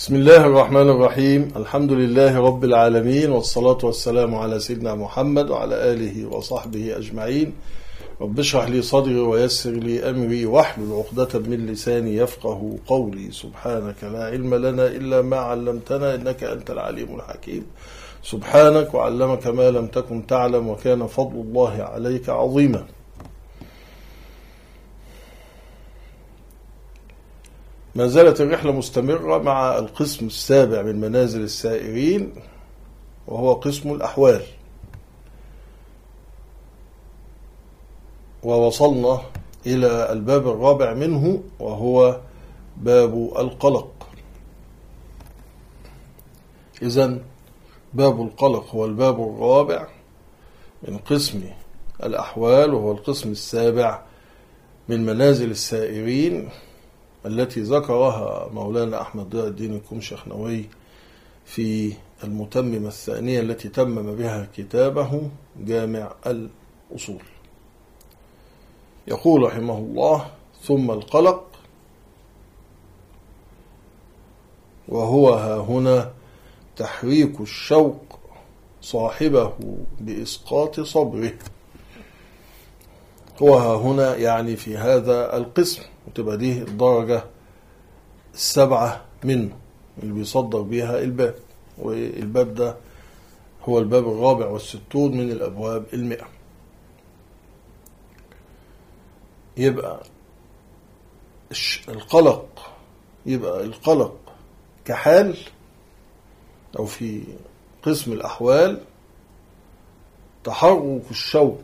بسم الله الرحمن الرحيم. الحمد لله رب العالمين، والصلاة والسلام على سيدنا محمد وعلى آله وصحبه أجمعين. رب اشرح لي صدري ويسر لي أمري واحلل عقدة من لساني يفقه قولي. سبحانك لا علم لنا إلا ما علمتنا إنك أنت العليم الحكيم. سبحانك وعلمك ما لم تكن تعلم وكان فضل الله عليك عظيما. ما زالت الرحلة مستمرة مع القسم السابع من منازل السائرين، وهو قسم الأحوال، ووصلنا إلى الباب الرابع منه، وهو باب القلق. إذن باب القلق هو الباب الرابع من قسم الأحوال، وهو القسم السابع من منازل السائرين التي ذكرها مولانا أحمد ضياء الدين الكمشخنوي في المتممة الثانية التي تمم بها كتابه جامع الأصول. يقول رحمه الله: ثم القلق، وهو هنا تحريك الشوق صاحبه بإسقاط صبره. هو هنا يعني في هذا القسم، وتبقى دي الدرجة السبعة منه اللي بيصدر بها الباب، والباب ده هو الباب الرابع والستون من الأبواب 100. يبقى القلق كحال، أو في قسم الأحوال تحرك الشوق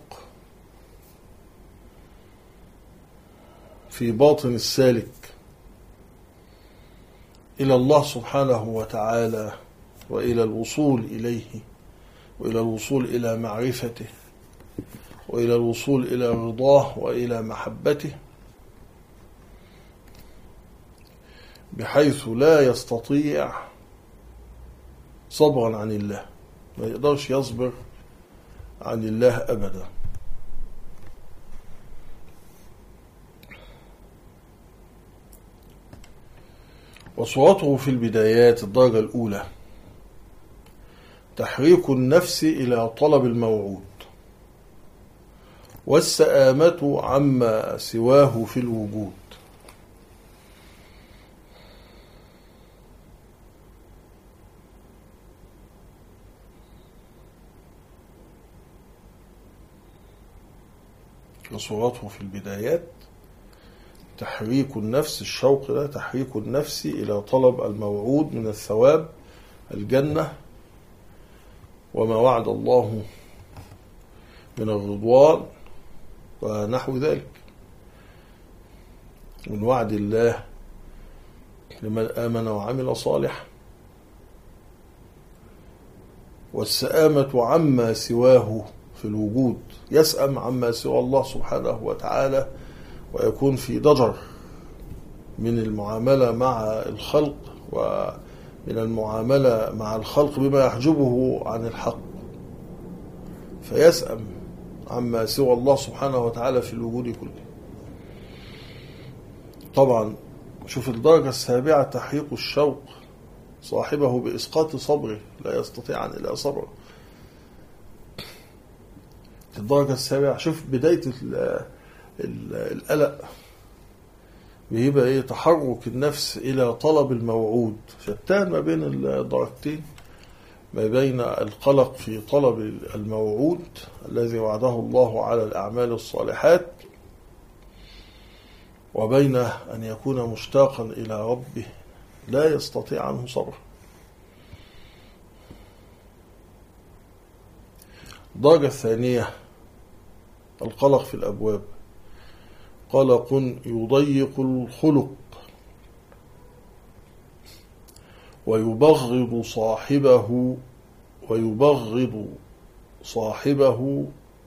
في باطن السالك إلى الله سبحانه وتعالى، وإلى الوصول إليه، وإلى الوصول إلى معرفته، وإلى الوصول إلى رضاه وإلى محبته، بحيث لا يستطيع صبرا عن الله، ما يقدرش يصبر عن الله أبدا. وصورته في البدايات الدرجة الأولى تحريك النفس إلى طلب الموعود، والسآمة عما سواه في الوجود. وصورته في البدايات تحريك النفس، الشوق ده تحريك النفس إلى طلب الموعود من الثواب، الجنة، وما وعد الله من الرضوان ونحو ذلك من وعد الله لمن آمن وعمل صالحا. والسآمة عما سواه في الوجود، يسأم عما سوى الله سبحانه وتعالى، ويكون في ضجر من المعاملة مع الخلق، ومن المعاملة مع الخلق بما يحجبه عن الحق، فيسأم عما سوى الله سبحانه وتعالى في الوجود كله. طبعا شوف الدرجة السابعة تحريك الشوق صاحبه بإسقاط صبره، لا يستطيع أن إلا صبره. الدرجة السابعة شوف بداية القلق بيبقى ايه؟ تحرك النفس الى طلب الموعود. شتان ما بين الدرجتين، ما بين القلق في طلب الموعود الذي وعده الله على الأعمال الصالحات، وبين أن يكون مشتاقا إلى ربه لا يستطيع عنه صبر. الدرجة الثانية القلق في الأبواب، قلق يضيق الخلق ويبغض صاحبه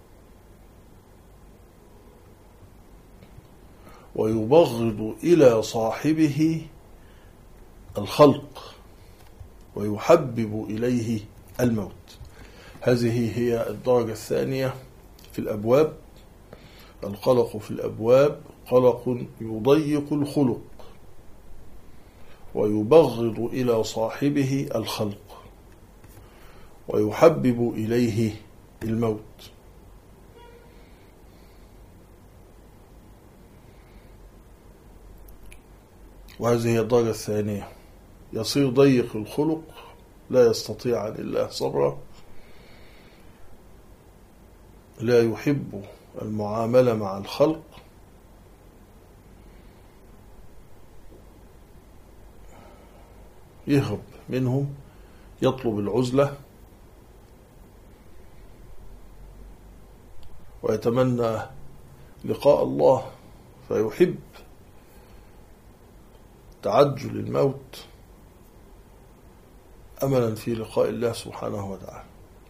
ويبغض إلى صاحبه الخلق ويحبب إليه الموت. هذه هي الدرجة الثانية في الأبواب. القلق في الأبواب قلق يضيق الخلق ويبغض إلى صاحبه الخلق ويحبب إليه الموت. وهذه هي الدرجة الثانية. يصير ضيق الخلق لا يستطيع عن الله صبرا، لا يحب المعاملة مع الخلق، يهرب منهم، يطلب العزلة، ويتمنى لقاء الله، فيحب تعجل الموت أملا في لقاء الله سبحانه وتعالى.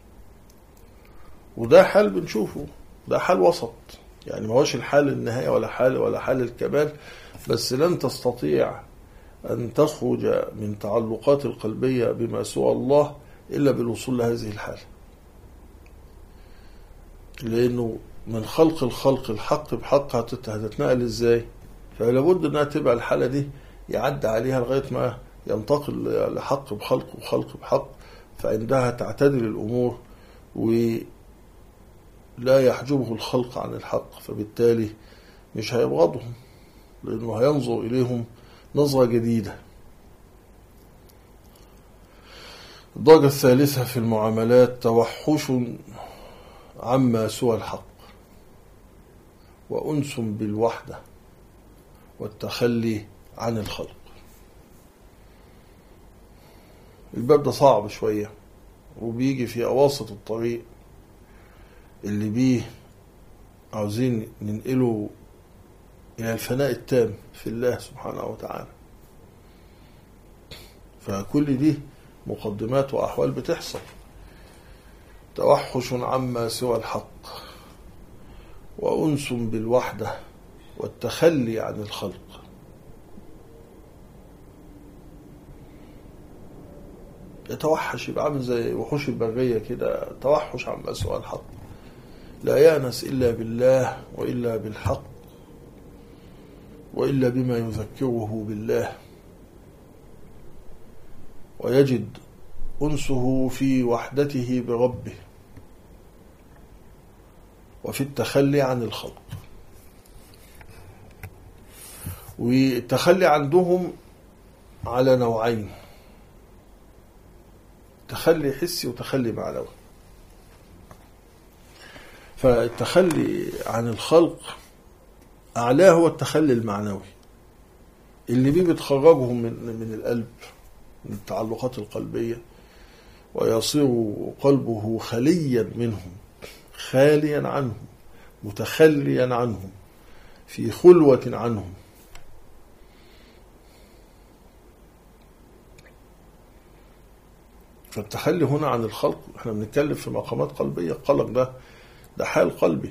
وده حال بنشوفه، ده حال وسط، يعني ما هوش الحال النهاية ولا حال الكمال، بس لن تستطيع أن تخرج من تعلقات القلبية بما سوى الله إلا بالوصول لهذه الحالة، لأنه من خلق الحق بحق هتتنقل إزاي؟ فلابد أنها تبقى الحالة دي يعدى عليها لغاية ما ينتقل لحق بخلق وخلق بحق، فعندها تعتدل الأمور ولا يحجبه الخلق عن الحق، فبالتالي مش هيبغضهم لأنه هينظر إليهم نظرة جديدة. الدرجة الثالثة في المعاملات توحش عما سوى الحق وأنس بالوحدة والتخلي عن الخلق. الباب ده صعب شوية وبيجي في أواسط الطريق اللي بيه عاوزين ننقله إلى الفناء التام في الله سبحانه وتعالى. فكل دي مقدمات وأحوال بتحصل. توحش عما سوى الحق وأنس بالوحدة والتخلي عن الخلق. يتوحش يبقى عامل زي وحوش البرية كده، توحش عما سوى الحق، لا يأنس إلا بالله وإلا بالحق وإلا بما يذكره بالله، ويجد أنسه في وحدته بربه وفي التخلي عن الخلق. والتخلي عندهم على نوعين، تخلي حسي وتخلي معنوي. فالتخلي عن الخلق أعلاه هو التخلي المعنوي اللي بيه بتخرجهم من القلب، من التعلقات القلبية، ويصير قلبه خليا منهم، خاليا عنهم، متخليا عنهم، في خلوة عنهم. فالتخلي هنا عن الخلق، احنا بنتكلم في مقامات قلبية، القلق ده حال قلبي،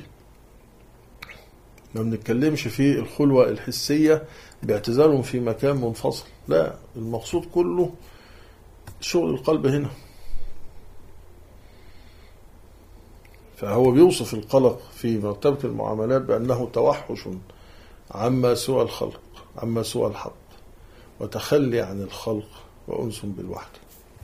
ما بنتكلمش في الخلوة الحسية باعتزالهم في مكان منفصل، لا، المقصود كله شغل القلب هنا. فهو بيوصف القلق في مرتبة المعاملات بأنه توحش عما سوى الخلق، عما سوى الحق، وتخلي عن الخلق وأنس بالوحدة.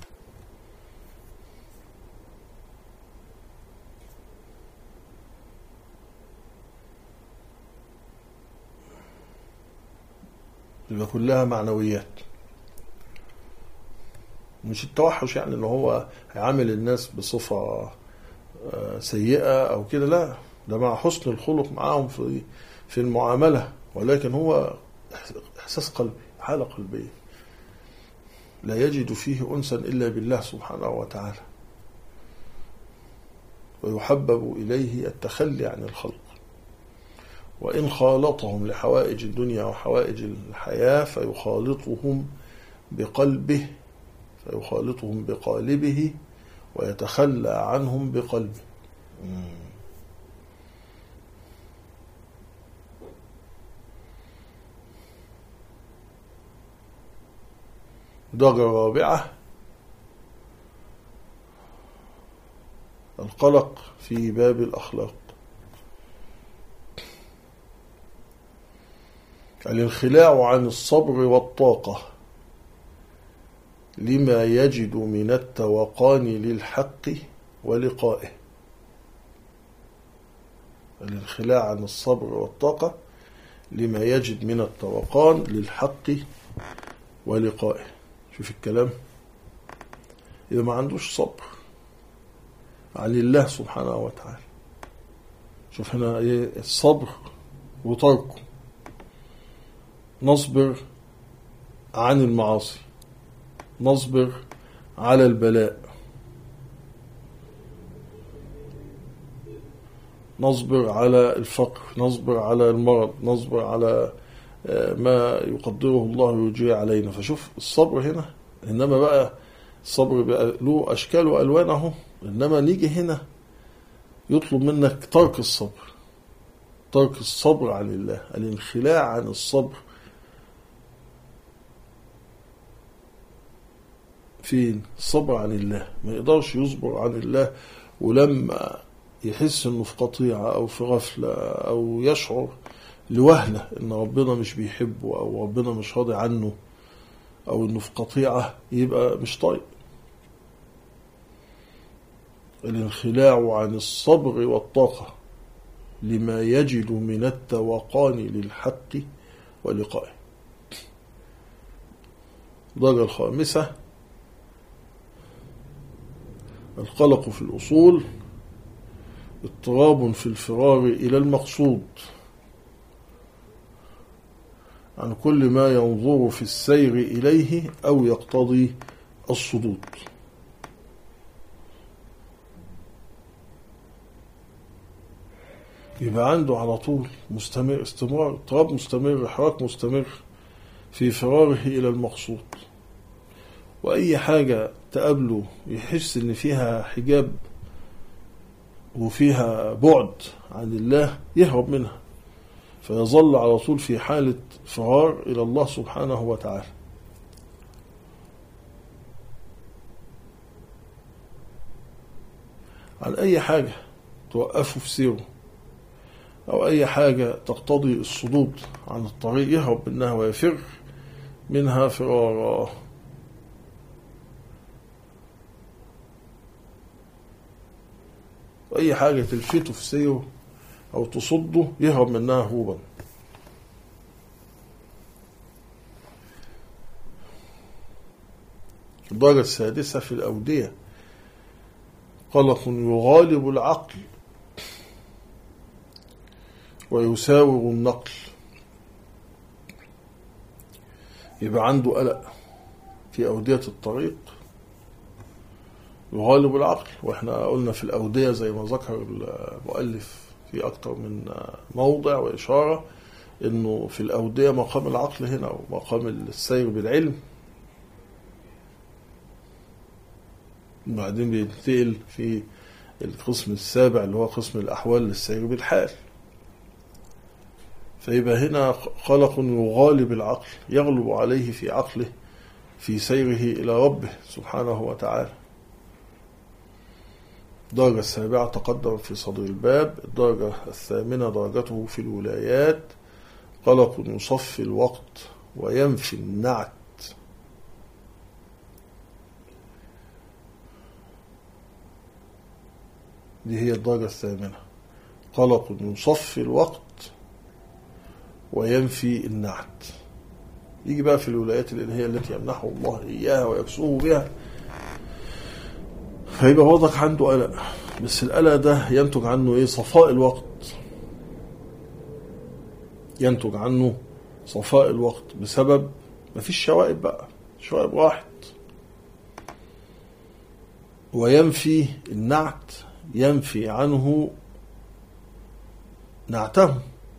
يبقى كلها معنويات، مش التوحش يعني ان هو هيعامل الناس بصفة سيئة او كده، لا، ده مع حسن الخلق معاهم في المعاملة، ولكن هو احساس قلبي، حالة قلبية لا يجد فيه انسا الا بالله سبحانه وتعالى، ويحبب اليه التخلي عن الخلق. وإن خالطهم لحوائج الدنيا وحوائج الحياة فيخالطهم بقالبه ويتخلى عنهم بقلبه. درجة رابعة، القلق في باب الأخلاق. الانخلاع عن الصبر والطاقة لما يجد من التوقان للحق ولقائه. الانخلاع عن الصبر والطاقة لما يجد من التوقان للحق ولقائه. شوف الكلام، إذا ما عندوش صبر عن الله سبحانه وتعالى. شوف هنا إيه الصبر وتركه. نصبر عن المعاصي، نصبر على البلاء، نصبر على الفقر، نصبر على المرض، نصبر على ما يقدره الله ويجري علينا. فشوف الصبر هنا. إنما بقى الصبر بقى له أشكال وألوانه. إنما نيجي هنا يطلب منك ترك الصبر، ترك الصبر عن الله، الانخلاع عن الصبر. فين الصبر عن الله؟ ما يقدرش يصبر عن الله، ولما يحس انه في قطيعة او في غفلة او يشعر لوهلة ان ربنا مش بيحبه او ربنا مش راضي عنه او انه في قطيعة، يبقى مش طايق. الانخلاع عن الصبر والطاقة لما يجد من التوقان للحق ولقائه. الدرجة الخامسة القلق في الأصول، اضطراب في الفرار إلى المقصود عن كل ما ينظر في السير إليه أو يقتضي الصدود. يبقى عنده على طول مستمر، استمرار، اضطراب مستمر، حراك مستمر في فراره إلى المقصود. وأي حاجة تقابله يحس إن فيها حجاب وفيها بعد عن الله يهرب منها، فيظل على طول في حالة فرار إلى الله سبحانه وتعالى. عن أي حاجة توقفه في سيره أو أي حاجة تقتضي الصدود عن الطريق يهرب منها ويفر منها فرارا. وأي حاجة تلفته في سيره أو تصده يهرب منها هروبا. الدرجة السادسة في الأودية قلق يغالب العقل ويساوغ النقل. يبقى عنده قلق في أودية الطريق يغالب العقل. واحنا قلنا في الأودية زي ما ذكر المؤلف في أكثر من موضع وإشارة إنه في الأودية مقام العقل هنا ومقام السير بالعلم، وبعدين بينتقل في القسم السابع اللي هو قسم الأحوال للسير بالحال. فيبقى هنا قلق يغالب العقل، يغلب عليه في عقله في سيره إلى ربه سبحانه وتعالى. الدرجة السابعة تقدم في صدر الباب. الدرجة الثامنة درجته في الولايات قلق يصفي الوقت وينفي النعت. دي هي الدرجة الثامنة، قلق يصفي الوقت وينفي النعت. يجي بقى في الولايات اللي هي التي يمنحه الله إياها ويكسوه بها، فيبقى برضك عنده قلق، بس القلق ده ينتج عنه ايه؟ صفاء الوقت. ينتج عنه صفاء الوقت بسبب مفيش شوائب بقى، شوائب راحت. وينفي النعت، ينفي عنه نعته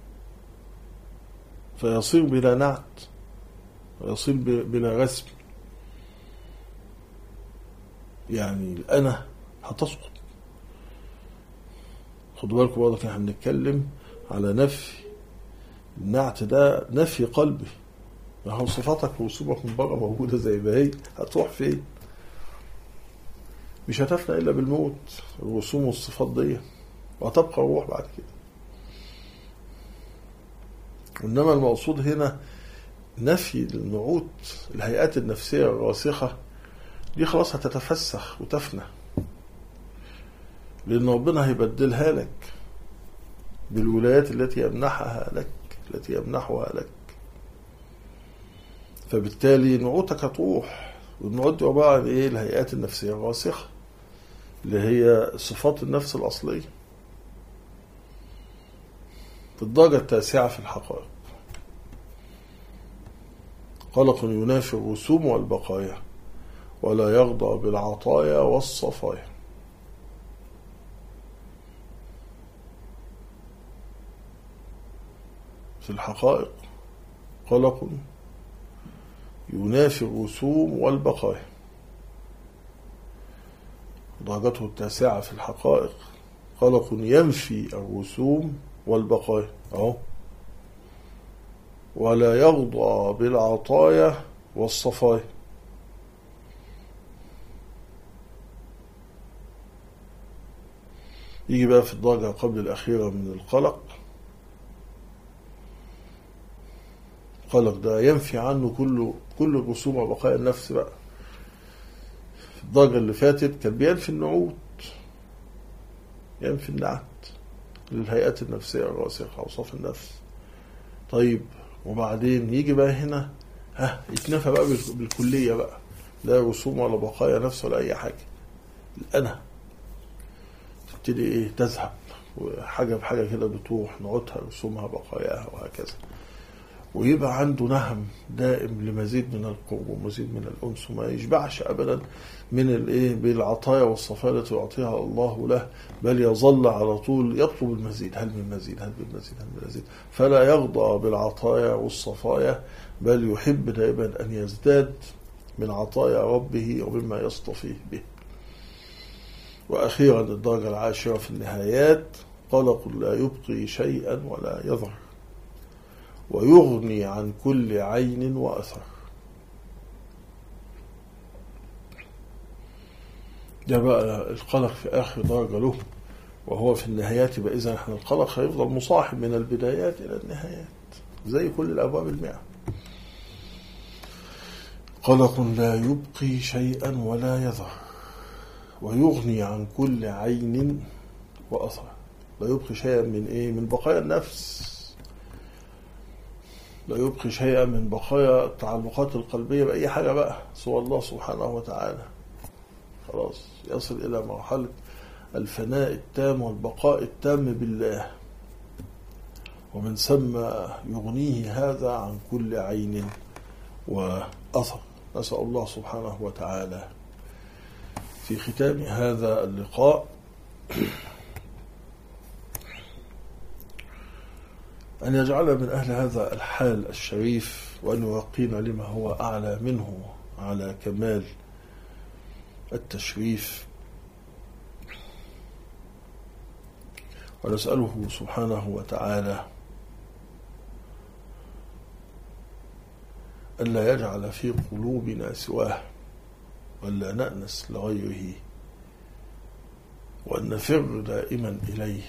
فيصير بلا نعت ويصير بلا رسم. يعني الأنا هتسقط. خدوا بالكم برضه احنا بنتكلم على نفي النعت، ده نفي قلبي. ما هو صفاتك ورسومك من بره موجودة زي ما هي، هتروح فين؟ مش هتفنى إلا بالموت الرسوم والصفات دي، وهتبقى الروح بعد كده. إنما المقصود هنا نفي النعوت، الهيئات النفسية الراسخة دي خلاص هتتفسخ وتفنى، لأن ربنا هيبدلها لك بالولايات التي يمنحها لك، التي يمنحها لك. فبالتالي نعوتك هتروح، والنعوت دي عبارة عن ايه؟ الهيئات النفسية الراسخة اللي هي صفات النفس الأصلية. في الدرجة التاسعة في الحقائق، قلق ينافي الرسوم والبقايا ولا يرضى بالعطايا والصفايا. في الحقائق قلق ينافي الرسوم والبقايا، درجته التاسعة في الحقائق قلق ينفي الرسوم والبقايا أهو، ولا يرضى بالعطايا والصفايا. يجي بقى في الدرجة قبل الأخيرة من القلق، القلق ده ينفي عنه كل الرسوم وبقايا النفس بقى. في الدرجة اللي فاتت كان بينفي النعوت، ينفي النعت للهيئات النفسية الراسخة أوصاف النفس. طيب وبعدين يجي بقى هنا يتنفى بقى بالكلية بقى، لا رسوم ولا بقايا نفس ولا أي حاجة. الأنا تبتدي ايه؟ تذهب، وحاجة بحاجة كده بتروح، نعوتها رسومها بقاياها وهكذا. ويبقى عنده نهم دائم لمزيد من القرب ومزيد من الأنس، وما يشبعش أبدا من الايه؟ بالعطايا والصفايا التي يعطيها الله له، بل يظل على طول يطلب المزيد، هل من مزيد، هل من مزيد، هل من مزيد. فلا يرضى بالعطايا والصفايا، بل يحب دائما أن يزداد من عطايا ربه ومما يصطفيه به. وأخيرا الدرجة العاشرة في النهايات قلق لا يبقي شيئا ولا يذر ويغني عن كل عين وأثر. ده بقى القلق في آخر درجة له، وهو في النهايات. يبقى إذن احنا القلق هيفضل مصاحب من البدايات إلى النهايات زي كل الأبواب المئة. قلق لا يبقي شيئا ولا يذر ويغني عن كل عين وأثر. لا يبقي شيئا من ايه؟ من بقايا النفس، لا يبقي شيئا من بقايا التعلقات القلبية بأي حاجة بقى سوى الله سبحانه وتعالى. خلاص يصل إلى مرحلة الفناء التام والبقاء التام بالله، ومن ثم يغنيه هذا عن كل عين وأثر. نسأل الله سبحانه وتعالى في ختام هذا اللقاء أن يجعلنا من أهل هذا الحال الشريف، وأن يوقينا لما هو أعلى منه على كمال التشريف. ونسأله سبحانه وتعالى ألا يجعل في قلوبنا سواه، ولا نأنس لغيره، وأن نفر دائما إليه،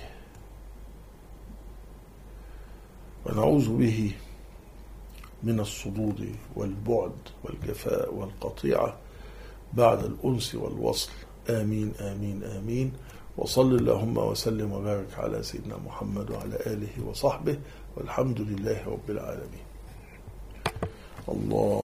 ونعوذ به من الصدود والبعد والجفاء والقطيعة بعد الأنس والوصل. آمين آمين آمين. وصل اللهم وسلم وبارك على سيدنا محمد وعلى آله وصحبه، والحمد لله رب العالمين. الله